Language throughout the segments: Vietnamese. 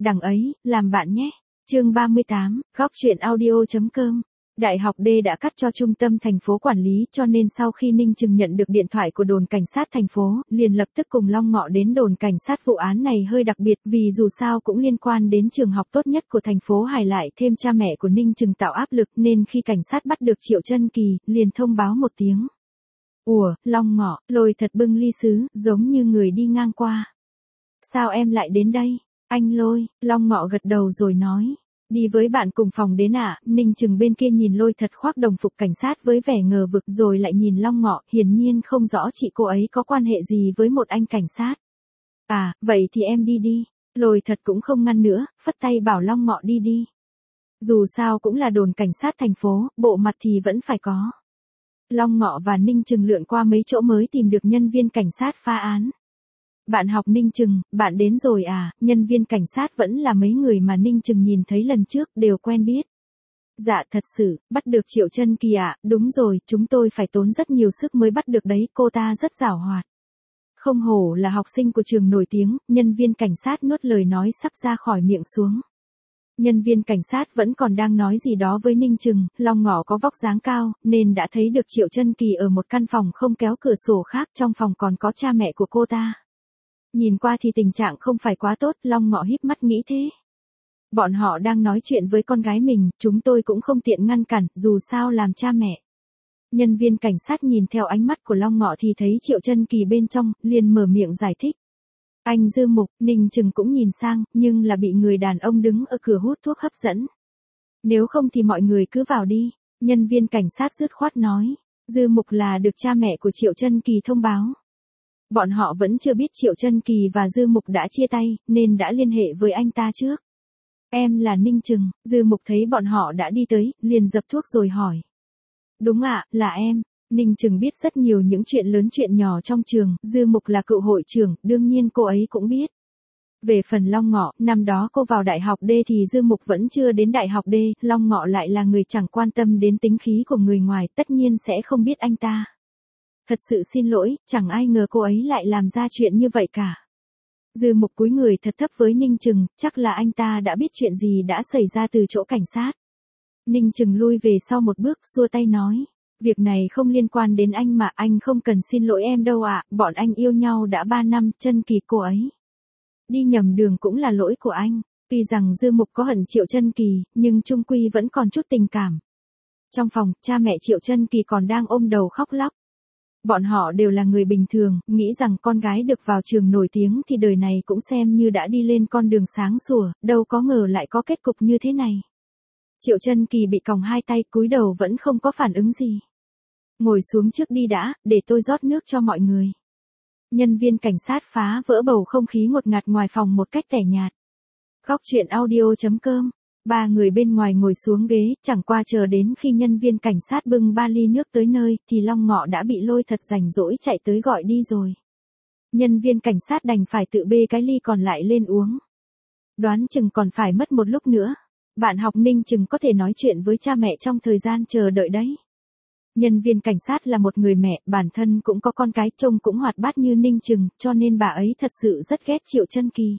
đằng ấy, làm bạn nhé. Chương 38, góc truyện audio.com. Đại học D đã cắt cho trung tâm thành phố quản lý, cho nên sau khi Ninh Trừng nhận được điện thoại của đồn cảnh sát thành phố, liền lập tức cùng Long Ngọ đến đồn cảnh sát. Vụ án này hơi đặc biệt vì dù sao cũng liên quan đến trường học tốt nhất của thành phố Hải, lại thêm cha mẹ của Ninh Trừng tạo áp lực, nên khi cảnh sát bắt được Triệu Chân Kỳ, liền thông báo một tiếng. Ủa, Long Ngọ, Lôi Thật bưng ly sứ, giống như người đi ngang qua. Sao em lại đến đây? Anh Lôi, Long Ngọ gật đầu rồi nói. Đi với bạn cùng phòng đến ạ. Ninh Trừng bên kia nhìn Lôi Thật khoác đồng phục cảnh sát với vẻ ngờ vực, rồi lại nhìn Long Ngọ, hiển nhiên không rõ chị cô ấy có quan hệ gì với một anh cảnh sát. À, vậy thì em đi đi. Lôi Thật cũng không ngăn nữa, phất tay bảo Long Ngọ đi đi. Dù sao cũng là đồn cảnh sát thành phố, bộ mặt thì vẫn phải có. Long Ngọ và Ninh Trừng lượn qua mấy chỗ mới tìm được nhân viên cảnh sát phá án. Bạn học Ninh Trừng, bạn đến rồi à? Nhân viên cảnh sát vẫn là mấy người mà Ninh Trừng nhìn thấy lần trước, đều quen biết. Dạ thật sự, bắt được Triệu Chân Kỳ ạ. Đúng rồi, chúng tôi phải tốn rất nhiều sức mới bắt được đấy, cô ta rất giàu hoạt. Không hổ là học sinh của trường nổi tiếng. Nhân viên cảnh sát nuốt lời nói sắp ra khỏi miệng xuống. Nhân viên cảnh sát vẫn còn đang nói gì đó với Ninh Trừng. Long Ngọ có vóc dáng cao, nên đã thấy được Triệu Chân Kỳ ở một căn phòng không kéo cửa sổ khác, trong phòng còn có cha mẹ của cô ta. Nhìn qua thì tình trạng không phải quá tốt, Long Ngọ híp mắt nghĩ thế. Bọn họ đang nói chuyện với con gái mình, chúng tôi cũng không tiện ngăn cản, dù sao làm cha mẹ. Nhân viên cảnh sát nhìn theo ánh mắt của Long Ngọ thì thấy Triệu Chân Kỳ bên trong, liền mở miệng giải thích. Anh Dư Mục. Ninh Trừng cũng nhìn sang, nhưng là bị người đàn ông đứng ở cửa hút thuốc hấp dẫn. Nếu không thì mọi người cứ vào đi. Nhân viên cảnh sát dứt khoát nói. Dư Mục là được cha mẹ của Triệu Chân Kỳ thông báo. Bọn họ vẫn chưa biết Triệu Chân Kỳ và Dư Mục đã chia tay, nên đã liên hệ với anh ta trước. Em là Ninh Trừng. Dư Mục thấy bọn họ đã đi tới, liền dập thuốc rồi hỏi. Đúng ạ, là em. Ninh Trừng biết rất nhiều những chuyện lớn chuyện nhỏ trong trường, Dư Mục là cựu hội trưởng, đương nhiên cô ấy cũng biết. Về phần Long Ngọ, năm đó cô vào đại học D thì Dư Mục vẫn chưa đến đại học D, Long Ngọ lại là người chẳng quan tâm đến tính khí của người ngoài, tất nhiên sẽ không biết anh ta. Thật sự xin lỗi, chẳng ai ngờ cô ấy lại làm ra chuyện như vậy cả. Dư Mục cúi người thật thấp với Ninh Trừng, chắc là anh ta đã biết chuyện gì đã xảy ra từ chỗ cảnh sát. Ninh Trừng lui về sau một bước, xua tay nói. Việc này không liên quan đến anh mà, anh không cần xin lỗi em đâu ạ, bọn anh yêu nhau đã 3 năm, Chân Kỳ cô ấy. Đi nhầm đường cũng là lỗi của anh. Tuy rằng Dư Mục có hận Triệu Chân Kỳ, nhưng chung quy vẫn còn chút tình cảm. Trong phòng, cha mẹ Triệu Chân Kỳ còn đang ôm đầu khóc lóc. Bọn họ đều là người bình thường, nghĩ rằng con gái được vào trường nổi tiếng thì đời này cũng xem như đã đi lên con đường sáng sủa, đâu có ngờ lại có kết cục như thế này. Triệu Chân Kỳ bị còng hai tay, cúi đầu vẫn không có phản ứng gì. Ngồi xuống trước đi đã, để tôi rót nước cho mọi người. Nhân viên cảnh sát phá vỡ bầu không khí ngột ngạt ngoài phòng một cách tẻ nhạt. Góc truyện audio.com. Ba người bên ngoài ngồi xuống ghế, chẳng qua chờ đến khi nhân viên cảnh sát bưng 3 ly nước tới nơi, thì Long Ngọ đã bị Lôi Thật rảnh rỗi chạy tới gọi đi rồi. Nhân viên cảnh sát đành phải tự bê cái ly còn lại lên uống. Đoán chừng còn phải mất một lúc nữa. Bạn học Ninh Trừng có thể nói chuyện với cha mẹ trong thời gian chờ đợi đấy. Nhân viên cảnh sát là một người mẹ, bản thân cũng có con cái, trông cũng hoạt bát như Ninh Trừng, cho nên bà ấy thật sự rất ghét Triệu Chân Kỳ.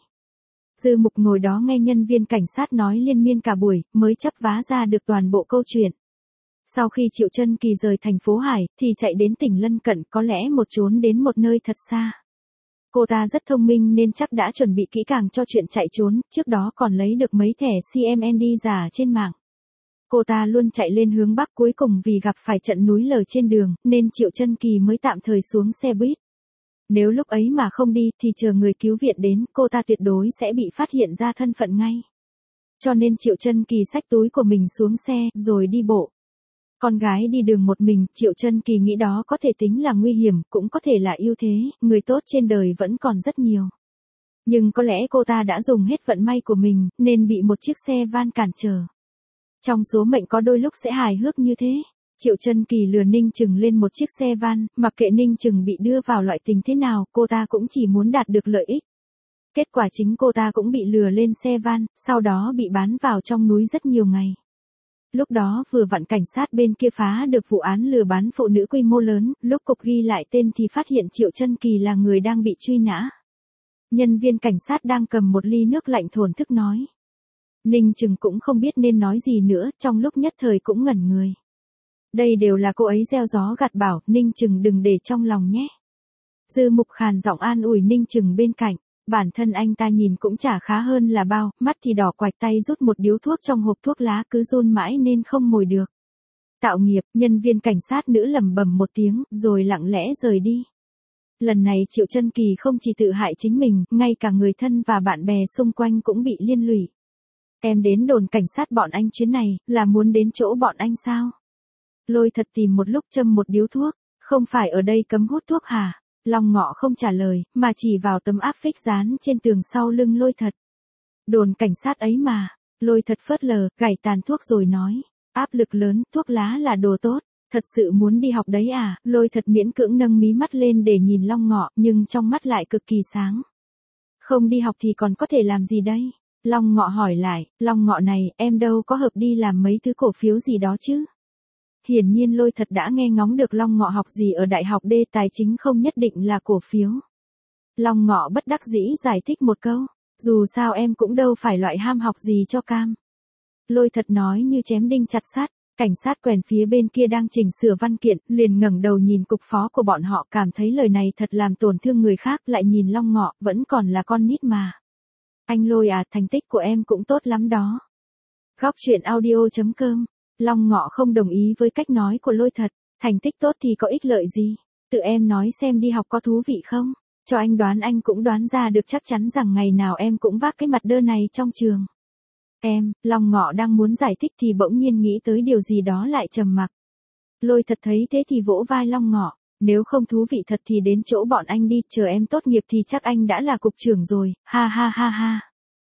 Dư Mục ngồi đó nghe nhân viên cảnh sát nói liên miên cả buổi, mới chắp vá ra được toàn bộ câu chuyện. Sau khi Triệu Chân Kỳ rời thành phố Hải, thì chạy đến tỉnh lân cận, có lẽ trốn đến một nơi thật xa. Cô ta rất thông minh nên chắc đã chuẩn bị kỹ càng cho chuyện chạy trốn, trước đó còn lấy được mấy thẻ CMND giả trên mạng. Cô ta luôn chạy lên hướng Bắc, cuối cùng vì gặp phải trận núi lở trên đường, nên Triệu Chân Kỳ mới tạm thời xuống xe buýt. Nếu lúc ấy mà không đi thì chờ người cứu viện đến, cô ta tuyệt đối sẽ bị phát hiện ra thân phận ngay. Cho nên Triệu Chân Kỳ xách túi của mình xuống xe, rồi đi bộ. Con gái đi đường một mình, Triệu Chân Kỳ nghĩ đó có thể tính là nguy hiểm, cũng có thể là ưu thế, người tốt trên đời vẫn còn rất nhiều. Nhưng có lẽ cô ta đã dùng hết vận may của mình, nên bị một chiếc xe van cản trở. Trong số mệnh có đôi lúc sẽ hài hước như thế. Triệu Chân Kỳ lừa Ninh Trừng lên một chiếc xe van, mặc kệ Ninh Trừng bị đưa vào loại tình thế nào, cô ta cũng chỉ muốn đạt được lợi ích. Kết quả chính cô ta cũng bị lừa lên xe van, sau đó bị bán vào trong núi rất nhiều ngày. Lúc đó vừa vặn cảnh sát bên kia phá được vụ án lừa bán phụ nữ quy mô lớn, lúc cục ghi lại tên thì phát hiện Triệu Chân Kỳ là người đang bị truy nã. Nhân viên cảnh sát đang cầm một ly nước lạnh thổn thức nói. Ninh Trừng cũng không biết nên nói gì nữa, trong lúc nhất thời cũng ngẩn người. Đây đều là cô ấy gieo gió gặt bão, Ninh Trừng đừng để trong lòng nhé. Dư Mục khàn giọng an ủi Ninh Trừng bên cạnh, bản thân anh ta nhìn cũng chả khá hơn là bao, mắt thì đỏ quạch, tay rút một điếu thuốc trong hộp thuốc lá cứ run mãi nên không mồi được. Tạo nghiệp, nhân viên cảnh sát nữ lẩm bẩm một tiếng, rồi lặng lẽ rời đi. Lần này Triệu Chân Kỳ không chỉ tự hại chính mình, ngay cả người thân và bạn bè xung quanh cũng bị liên lụy. Em đến đồn cảnh sát bọn anh chuyến này, là muốn đến chỗ bọn anh sao? Lôi Thật tìm một lúc châm một điếu thuốc, không phải ở đây cấm hút thuốc hả? Long Ngọ không trả lời, mà chỉ vào tấm áp phích dán trên tường sau lưng Lôi Thật. Đồn cảnh sát ấy mà, Lôi Thật phớt lờ, gảy tàn thuốc rồi nói, áp lực lớn, thuốc lá là đồ tốt, thật sự muốn đi học đấy à? Lôi Thật miễn cưỡng nâng mí mắt lên để nhìn Long Ngọ, nhưng trong mắt lại cực kỳ sáng. Không đi học thì còn có thể làm gì đây? Long Ngọ hỏi lại, Long Ngọ này, em đâu có hợp đi làm mấy thứ cổ phiếu gì đó chứ? Hiển nhiên Lôi Thật đã nghe ngóng được Long Ngọ học gì ở đại học D, tài chính không nhất định là cổ phiếu. Long Ngọ bất đắc dĩ giải thích một câu, dù sao em cũng đâu phải loại ham học gì cho cam. Lôi Thật nói như chém đinh chặt sắt. Cảnh sát quèn phía bên kia đang chỉnh sửa văn kiện, liền ngẩng đầu nhìn cục phó của bọn họ, cảm thấy lời này thật làm tổn thương người khác, lại nhìn Long Ngọ, vẫn còn là con nít mà. Anh Lôi à, thành tích của em cũng tốt lắm đó. Góc truyện audio.com. Long Ngọ không đồng ý với cách nói của Lôi Thật, thành tích tốt thì có ích lợi gì, tự em nói xem đi học có thú vị không, cho anh đoán anh cũng đoán ra được chắc chắn rằng ngày nào em cũng vác cái mặt đơ này trong trường. Long Ngọ đang muốn giải thích thì bỗng nhiên nghĩ tới điều gì đó lại trầm mặc. Lôi Thật thấy thế thì vỗ vai Long Ngọ, nếu không thú vị thật thì đến chỗ bọn anh đi, chờ em tốt nghiệp thì chắc anh đã là cục trưởng rồi, ha ha ha ha.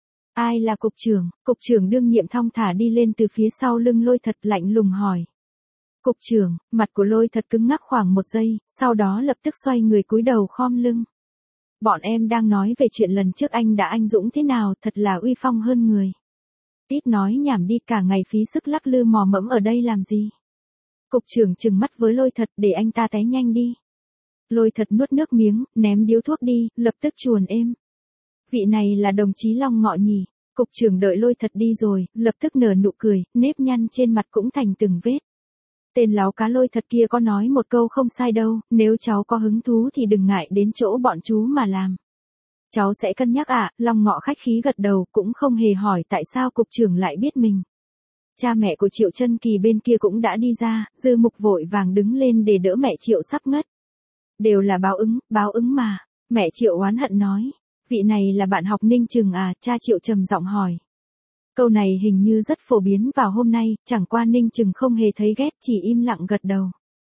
Ai là cục trưởng? Cục trưởng đương nhiệm thong thả đi lên từ phía sau lưng Lôi Thật, lạnh lùng hỏi. Cục trưởng, mặt của Lôi Thật cứng ngắc khoảng một giây, sau đó lập tức xoay người cúi đầu khom lưng. Bọn em đang nói về chuyện lần trước anh đã anh dũng thế nào, thật là uy phong hơn người. Ít nói nhảm đi, cả ngày phí sức lắc lư mò mẫm ở đây làm gì? Cục trưởng trừng mắt với Lôi Thật, để anh ta té nhanh đi. Lôi Thật nuốt nước miếng, ném điếu thuốc đi, lập tức chuồn êm. Vị này là đồng chí Long Ngọ nhỉ? Cục trưởng đợi Lôi Thật đi rồi, lập tức nở nụ cười, nếp nhăn trên mặt cũng thành từng vết. Tên láo cá Lôi Thật kia có nói một câu không sai đâu, nếu cháu có hứng thú thì đừng ngại đến chỗ bọn chú mà làm. Cháu sẽ cân nhắc ạ. Long Ngọ khách khí gật đầu, cũng không hề hỏi tại sao cục trưởng lại biết mình. Cha mẹ của Triệu Chân Kỳ bên kia cũng đã đi ra, Dư Mục vội vàng đứng lên để đỡ mẹ Triệu sắp ngất. Đều là báo ứng mà. Mẹ Triệu oán hận nói. Vị này là bạn học Ninh Trừng à? Cha Triệu trầm giọng hỏi. Câu này hình như rất phổ biến vào hôm nay, chẳng qua Ninh Trừng không hề thấy ghét, chỉ im lặng gật đầu.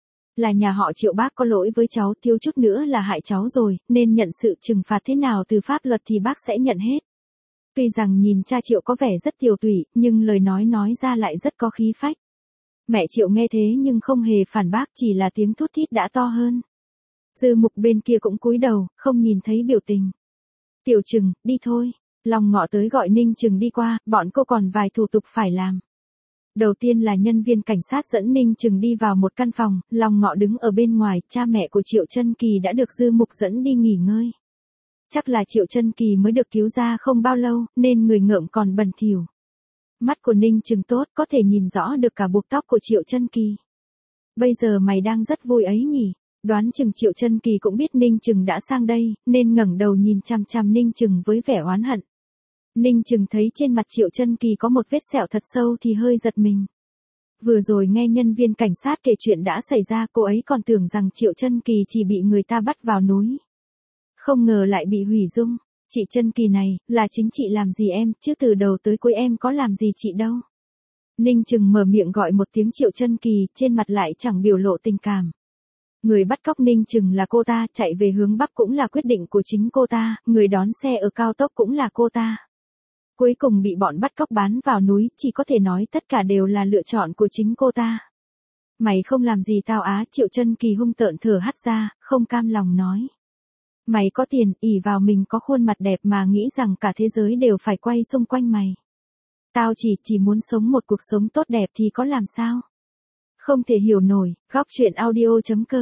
Là nhà họ Triệu bác có lỗi với cháu, thiếu chút nữa là hại cháu rồi, nên nhận sự trừng phạt thế nào từ pháp luật thì bác sẽ nhận hết. Tuy rằng nhìn cha Triệu có vẻ rất tiều tụy, nhưng lời nói ra lại rất có khí phách. Mẹ Triệu nghe thế nhưng không hề phản bác, chỉ là tiếng thút thít đã to hơn. Dư Mục bên kia cũng cúi đầu, không nhìn thấy biểu tình. Tiểu Trừng, đi thôi. Long Ngọ tới gọi Ninh Trừng đi qua, bọn cô còn vài thủ tục phải làm. Đầu tiên là nhân viên cảnh sát dẫn Ninh Trừng đi vào một căn phòng, Long Ngọ đứng ở bên ngoài, cha mẹ của Triệu Chân Kỳ đã được Dư Mục dẫn đi nghỉ ngơi. Chắc là Triệu Chân Kỳ mới được cứu ra không bao lâu, nên người ngợm còn bẩn thỉu. Mắt của Ninh Trừng tốt, có thể nhìn rõ được cả buộc tóc của Triệu Chân Kỳ. Bây giờ mày đang rất vui ấy nhỉ? Đoán chừng Triệu Chân Kỳ cũng biết Ninh Trừng đã sang đây, nên ngẩng đầu nhìn chằm chằm Ninh Trừng với vẻ oán hận. Ninh Trừng thấy trên mặt Triệu Chân Kỳ có một vết sẹo thật sâu thì hơi giật mình. Vừa rồi nghe nhân viên cảnh sát kể chuyện đã xảy ra, cô ấy còn tưởng rằng Triệu Chân Kỳ chỉ bị người ta bắt vào núi. Không ngờ lại bị hủy dung. Chị Chân Kỳ này, là chính chị làm gì em, chứ từ đầu tới cuối em có làm gì chị đâu. Ninh Trừng mở miệng gọi một tiếng Triệu Chân Kỳ, trên mặt lại chẳng biểu lộ tình cảm. Người bắt cóc Ninh Trừng là cô ta, chạy về hướng Bắc cũng là quyết định của chính cô ta, người đón xe ở cao tốc cũng là cô ta. Cuối cùng bị bọn bắt cóc bán vào núi, chỉ có thể nói tất cả đều là lựa chọn của chính cô ta. Mày không làm gì tao á? Triệu Chân Kỳ hung tợn thở hắt ra, không cam lòng nói. Mày có tiền, ỷ vào mình có khuôn mặt đẹp mà nghĩ rằng cả thế giới đều phải quay xung quanh mày. Tao chỉ muốn sống một cuộc sống tốt đẹp thì có làm sao? Không thể hiểu nổi. Góc truyện audio.com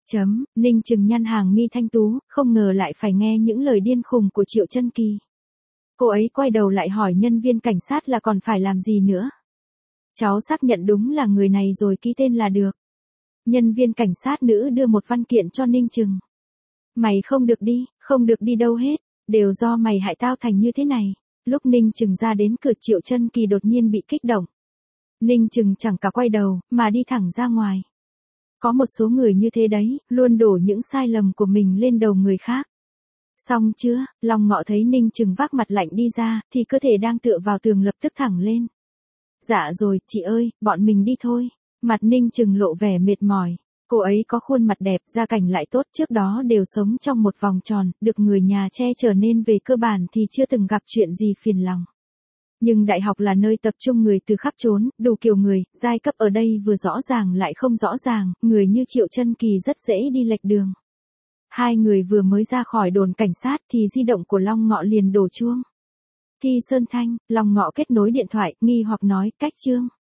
Ninh Trừng nhăn hàng mi thanh tú, không ngờ lại phải nghe những lời điên khùng của Triệu Chân Kỳ. Cô ấy quay đầu lại hỏi nhân viên cảnh sát là còn phải làm gì nữa. Cháu xác nhận đúng là người này rồi ký tên là được. Nhân viên cảnh sát nữ đưa một văn kiện cho Ninh Trừng. Mày không được đi đâu hết, đều do mày hại tao thành như thế này. Lúc Ninh Trừng ra đến cửa Triệu Chân Kỳ đột nhiên bị kích động. Ninh Trừng chẳng cả quay đầu, mà đi thẳng ra ngoài. Có một số người như thế đấy, luôn đổ những sai lầm của mình lên đầu người khác. Xong chưa, Long Ngọ thấy Ninh Trừng vác mặt lạnh đi ra, thì cơ thể đang tựa vào tường lập tức thẳng lên. Dạ rồi, chị ơi, bọn mình đi thôi. Mặt Ninh Trừng lộ vẻ mệt mỏi. Cô ấy có khuôn mặt đẹp, gia cảnh lại tốt, trước đó đều sống trong một vòng tròn, được người nhà che chở nên về cơ bản thì chưa từng gặp chuyện gì phiền lòng. Nhưng đại học là nơi tập trung người từ khắp chốn, đủ kiểu người, giai cấp ở đây vừa rõ ràng lại không rõ ràng, người như Triệu Chân Kỳ rất dễ đi lệch đường. Hai người vừa mới ra khỏi đồn cảnh sát thì di động của Long Ngọ liền đổ chuông. Thi Sơn Thanh, Long Ngọ kết nối điện thoại, nghi hoặc nói, cách Trương.